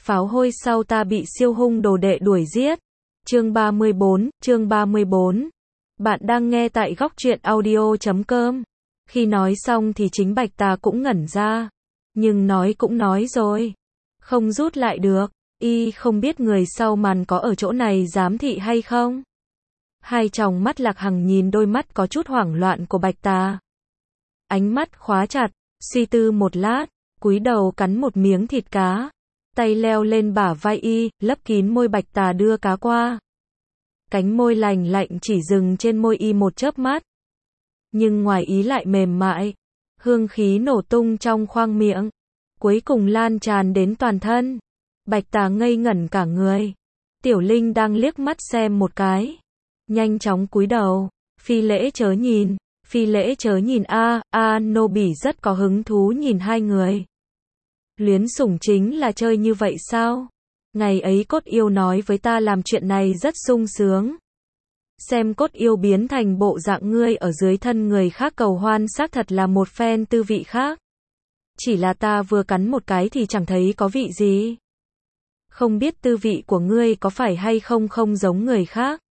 Pháo hôi sau ta bị siêu hung đồ đệ đuổi giết. Chương 34. Bạn đang nghe tại góc truyện audio.com. Khi nói xong thì chính Bạch Tà cũng ngẩn ra. Nhưng nói cũng nói rồi. Không rút lại được. Y không biết người sau màn có ở chỗ này giám thị hay không. Hai tròng mắt Lạc Hằng nhìn đôi mắt có chút hoảng loạn của Bạch Tà. Ánh mắt khóa chặt, suy tư một lát, cúi đầu cắn một miếng thịt cá. Tay leo lên bả vai y, lấp kín môi Bạch Tà đưa cá qua. Cánh môi lành lạnh chỉ dừng trên môi y một chớp mắt. Nhưng ngoài ý lại mềm mại. Hương khí nổ tung trong khoang miệng. Cuối cùng lan tràn đến toàn thân. Bạch Tà ngây ngẩn cả người. Tiểu Linh đang liếc mắt xem một cái. Nhanh chóng cúi đầu. Phi lễ chớ nhìn. Phi lễ chớ nhìn nô bỉ rất có hứng thú nhìn hai người. Luyến sủng chính là chơi như vậy sao? Ngày ấy cốt yêu nói với ta làm chuyện này rất sung sướng. Xem cốt yêu biến thành bộ dạng ngươi ở dưới thân người khác cầu hoan xác thật là một phen tư vị khác. Chỉ là ta vừa cắn một cái thì chẳng thấy có vị gì. Không biết tư vị của ngươi có phải hay không không giống người khác.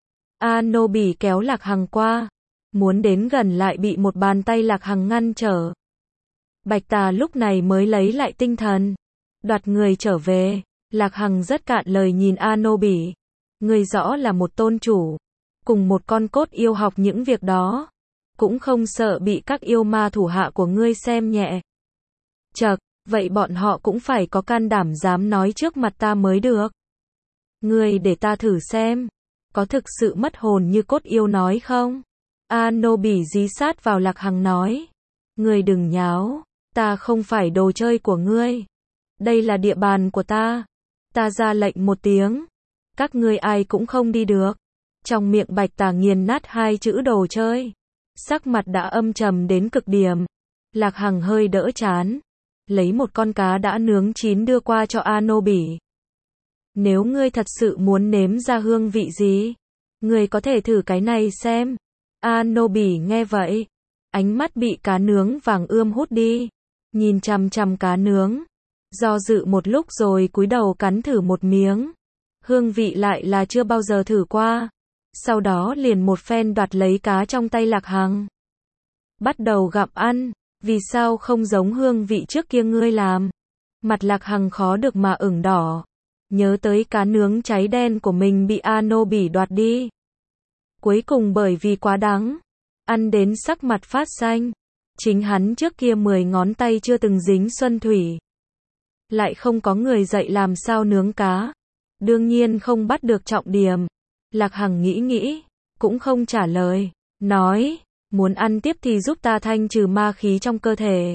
Nô bỉ kéo Lạc Hằng qua. Muốn đến gần lại bị một bàn tay Lạc Hằng ngăn trở. Bạch Tà lúc này mới lấy lại tinh thần. Đoạt người trở về. Lạc Hằng rất cạn lời nhìn nô bỉ. Ngươi rõ là một tôn chủ. Cùng một con cốt yêu học những việc đó. Cũng không sợ bị các yêu ma thủ hạ của ngươi xem nhẹ. Chậc, vậy bọn họ cũng phải có can đảm dám nói trước mặt ta mới được. Ngươi để ta thử xem. Có thực sự mất hồn như cốt yêu nói không? Nô bỉ dí sát vào Lạc Hằng nói. Ngươi đừng nháo. Ta không phải đồ chơi của ngươi. Đây là địa bàn của ta. Ta ra lệnh một tiếng. Các ngươi ai cũng không đi được. Trong miệng Bạch Tà nghiền nát hai chữ đồ chơi. Sắc mặt đã âm trầm đến cực điểm. Lạc Hằng hơi đỡ chán. Lấy một con cá đã nướng chín đưa qua cho nô bỉ. Nếu ngươi thật sự muốn nếm ra hương vị gì, ngươi có thể thử cái này xem. Nô bỉ nghe vậy. Ánh mắt bị cá nướng vàng ươm hút đi. Nhìn chằm chằm cá nướng. Do dự một lúc rồi cúi đầu cắn thử một miếng. Hương vị lại là chưa bao giờ thử qua. Sau đó liền một phen đoạt lấy cá trong tay Lạc Hằng. Bắt đầu gặm ăn. Vì sao không giống hương vị trước kia ngươi làm? Mặt Lạc Hằng khó được mà ửng đỏ. Nhớ tới cá nướng cháy đen của mình bị nô bỉ đoạt đi. Cuối cùng bởi vì quá đắng. Ăn đến sắc mặt phát xanh. Chính hắn trước kia 10 ngón tay chưa từng dính xuân thủy. Lại không có người dạy làm sao nướng cá. Đương nhiên không bắt được trọng điểm. Lạc Hằng nghĩ. Cũng không trả lời. Nói. Muốn ăn tiếp thì giúp ta thanh trừ ma khí trong cơ thể.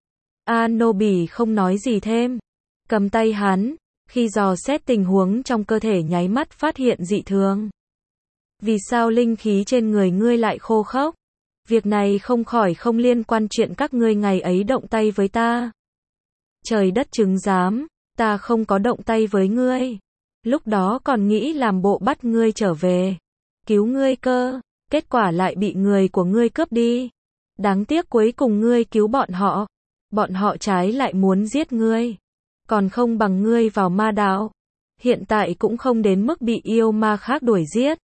Nô bỉ không nói gì thêm. Cầm tay hắn. Khi dò xét tình huống trong cơ thể nháy mắt phát hiện dị thường. Vì sao linh khí trên người ngươi lại khô khốc? Việc này không khỏi không liên quan chuyện các ngươi ngày ấy động tay với ta. Trời đất chứng giám, ta không có động tay với ngươi. Lúc đó còn nghĩ làm bộ bắt ngươi trở về. Cứu ngươi cơ, kết quả lại bị người của ngươi cướp đi. Đáng tiếc cuối cùng ngươi cứu bọn họ. Bọn họ trái lại muốn giết ngươi. Còn không bằng ngươi vào ma đạo. Hiện tại cũng không đến mức bị yêu ma khác đuổi giết.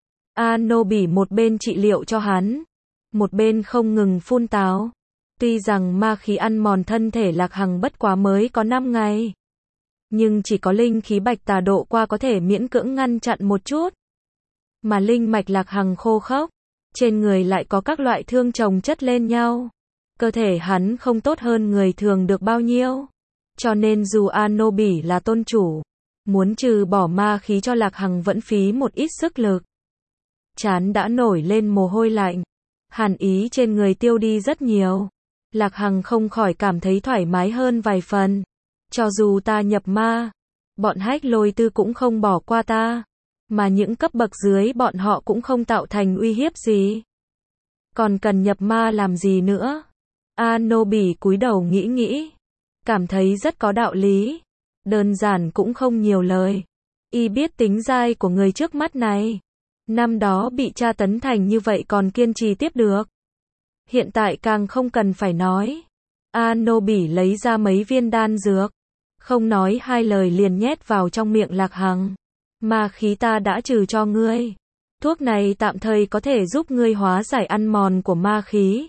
Nô bỉ một bên trị liệu cho hắn. Một bên không ngừng phun táo. Tuy rằng ma khí ăn mòn thân thể Lạc Hằng bất quá mới có 5 ngày. Nhưng chỉ có linh khí Bạch Tà độ qua có thể miễn cưỡng ngăn chặn một chút. Mà linh mạch Lạc Hằng khô khốc. Trên người lại có các loại thương chồng chất lên nhau. Cơ thể hắn không tốt hơn người thường được bao nhiêu. Cho nên dù nô bỉ là tôn chủ. Muốn trừ bỏ ma khí cho Lạc Hằng vẫn phí một ít sức lực. Trán đã nổi lên mồ hôi lạnh. Hàn ý trên người tiêu đi rất nhiều. Lạc Hằng không khỏi cảm thấy thoải mái hơn vài phần. Cho dù ta nhập ma, bọn Hách Lôi Tư cũng không bỏ qua ta. Mà những cấp bậc dưới bọn họ cũng không tạo thành uy hiếp gì. Còn cần nhập ma làm gì nữa? Nô bỉ cúi đầu nghĩ. Cảm thấy rất có đạo lý. Đơn giản cũng không nhiều lời. Y biết tính dai của người trước mắt này. Năm đó bị tra tấn thành như vậy còn kiên trì tiếp được. Hiện tại càng không cần phải nói. Nô bỉ lấy ra mấy viên đan dược. Không nói hai lời liền nhét vào trong miệng Lạc Hằng. Ma khí ta đã trừ cho ngươi. Thuốc này tạm thời có thể giúp ngươi hóa giải ăn mòn của ma khí.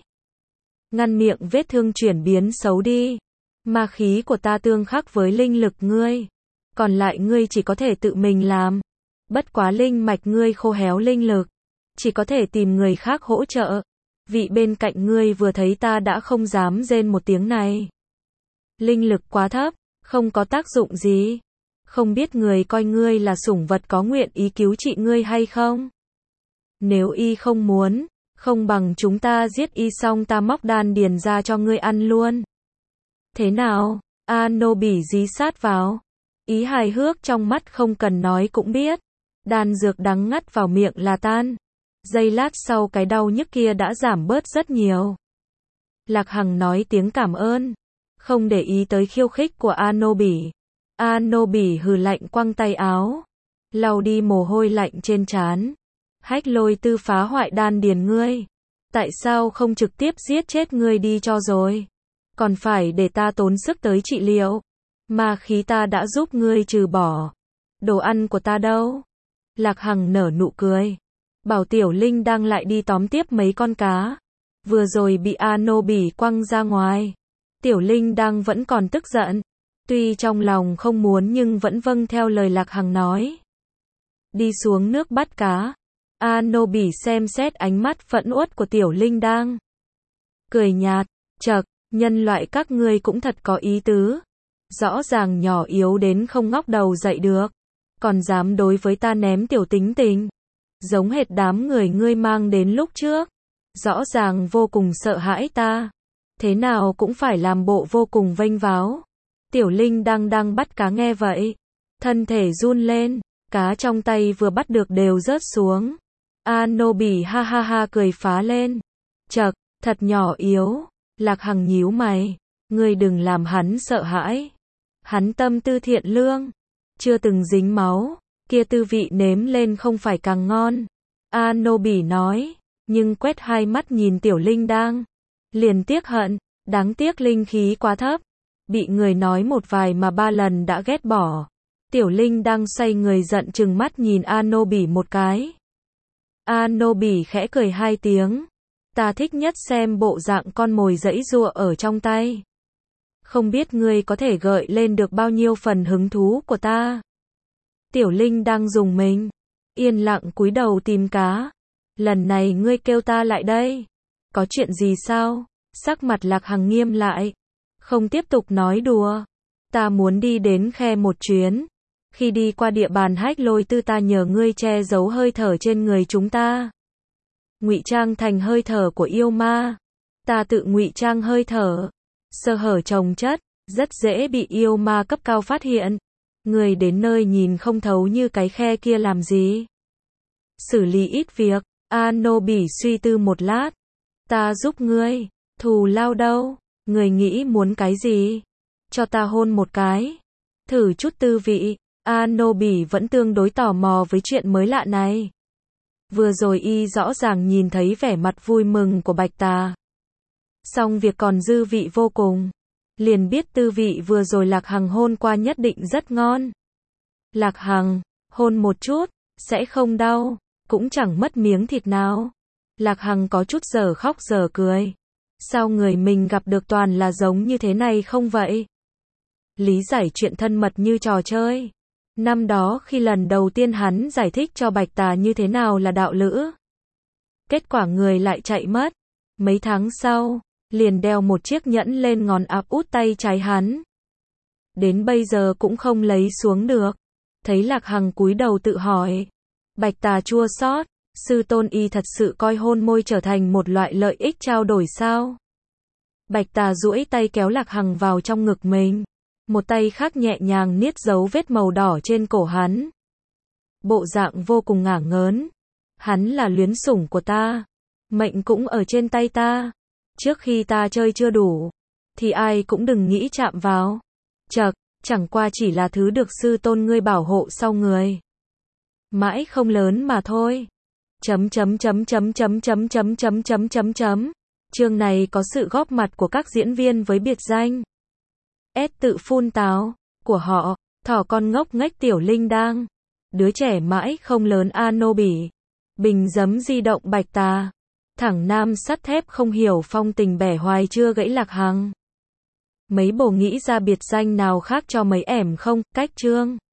Ngăn miệng vết thương chuyển biến xấu đi. Ma khí của ta tương khắc với linh lực ngươi. Còn lại ngươi chỉ có thể tự mình làm. Bất quá linh mạch ngươi khô héo linh lực. Chỉ có thể tìm người khác hỗ trợ. Vị bên cạnh ngươi vừa thấy ta đã không dám rên một tiếng này. Linh lực quá thấp, không có tác dụng gì. Không biết người coi ngươi là sủng vật có nguyện ý cứu trị ngươi hay không? Nếu y không muốn, không bằng chúng ta giết y xong ta móc đan điền ra cho ngươi ăn luôn. Thế nào? Anobi dí sát vào. Ý hài hước trong mắt không cần nói cũng biết. Đan dược đắng ngắt vào miệng là tan. Giây lát sau cái đau nhức kia đã giảm bớt rất nhiều. Lạc Hằng nói tiếng cảm ơn. Không để ý tới khiêu khích của Anobi. Anobi hừ lạnh quăng tay áo. Lau đi mồ hôi lạnh trên trán. Hách Lôi Tư phá hoại đan điền ngươi. Tại sao không trực tiếp giết chết ngươi đi cho rồi? Còn phải để ta tốn sức tới trị liệu. Ma khí ta đã giúp ngươi trừ bỏ. Đồ ăn của ta đâu? Lạc Hằng nở nụ cười. Bảo Tiểu Linh đang lại đi tóm tiếp mấy con cá. Vừa rồi bị Anobi quăng ra ngoài. Tiểu Linh đang vẫn còn tức giận. Tuy trong lòng không muốn nhưng vẫn vâng theo lời Lạc Hằng nói. Đi xuống nước bắt cá. Anobi xem xét ánh mắt phẫn uất của Tiểu Linh đang. Cười nhạt, chậc, nhân loại các ngươi cũng thật có ý tứ. Rõ ràng nhỏ yếu đến không ngóc đầu dậy được. Còn dám đối với ta ném tiểu tính tình. Giống hệt đám người ngươi mang đến lúc trước. Rõ ràng vô cùng sợ hãi ta. Thế nào cũng phải làm bộ vô cùng vênh váo. Tiểu Linh đang bắt cá nghe vậy. Thân thể run lên. Cá trong tay vừa bắt được đều rớt xuống. Anobi ha ha ha cười phá lên. Chậc, thật nhỏ yếu. Lạc Hằng nhíu mày. Ngươi đừng làm hắn sợ hãi. Hắn tâm tư thiện lương. Chưa từng dính máu. Kia tư vị nếm lên không phải càng ngon. Anobi nói. Nhưng quét hai mắt nhìn Tiểu Linh đang. Liền tiếc hận. Đáng tiếc linh khí quá thấp. Bị người nói một vài mà 3 lần đã ghét bỏ. Tiểu Linh đang xoay người giận chừng mắt nhìn Anobi một cái. Anobi khẽ cười 2 tiếng. Ta thích nhất xem bộ dạng con mồi giãy giụa ở trong tay. Không biết ngươi có thể gợi lên được bao nhiêu phần hứng thú của ta. Tiểu Linh đang dùng mình. Yên lặng cúi đầu tìm cá. Lần này ngươi kêu ta lại đây. Có chuyện gì sao? Sắc mặt Lạc Hằng nghiêm lại. Không tiếp tục nói đùa. Ta muốn đi đến khe một chuyến. Khi đi qua địa bàn Hách Lôi Tư ta nhờ ngươi che giấu hơi thở trên người chúng ta. Ngụy trang thành hơi thở của yêu ma. Ta tự ngụy trang hơi thở. Sơ hở chồng chất, rất dễ bị yêu ma cấp cao phát hiện. Người đến nơi nhìn không thấu như cái khe kia làm gì? Xử lý ít việc. Anobi suy tư một lát. Ta giúp ngươi. Thù lao đâu? Người nghĩ muốn cái gì? Cho ta hôn một cái. Thử chút tư vị. Anobi vẫn tương đối tò mò với chuyện mới lạ này. Vừa rồi y rõ ràng nhìn thấy vẻ mặt vui mừng của Bạch Tà. Song việc còn dư vị vô cùng. Liền biết tư vị vừa rồi Lạc Hằng hôn qua nhất định rất ngon. Lạc Hằng, hôn một chút, sẽ không đau, cũng chẳng mất miếng thịt nào. Lạc Hằng có chút giờ khóc giờ cười. Sao người mình gặp được toàn là giống như thế này không vậy? Lý giải chuyện thân mật như trò chơi. Năm đó khi lần đầu tiên hắn giải thích cho Bạch Tà như thế nào là đạo lữ. Kết quả người lại chạy mất. Mấy tháng sau, liền đeo một chiếc nhẫn lên ngón áp út tay trái hắn. Đến bây giờ cũng không lấy xuống được. Thấy Lạc Hằng cúi đầu tự hỏi. Bạch Tà chua xót, sư tôn y thật sự coi hôn môi trở thành một loại lợi ích trao đổi sao? Bạch Tà duỗi tay kéo Lạc Hằng vào trong ngực mình. Một tay khác nhẹ nhàng niết dấu vết màu đỏ trên cổ hắn. Bộ dạng vô cùng ngả ngớn. Hắn là luyến sủng của ta. Mệnh cũng ở trên tay ta. Trước khi ta chơi chưa đủ, thì ai cũng đừng nghĩ chạm vào. Chậc, chẳng qua chỉ là thứ được sư tôn ngươi bảo hộ sau người. Mãi không lớn mà thôi. Chương này có sự góp mặt của các diễn viên với biệt danh S tự phun táo, của họ, thỏ con ngốc nghếch tiểu linh đang. Đứa trẻ mãi không lớn Ano Bỉ. Bình giấm di động bạch tà. Thẳng nam sắt thép không hiểu phong tình bẻ hoài chưa gãy lạc hằng. Mấy bồ nghĩ ra biệt danh nào khác cho mấy ẻm không, cách chương.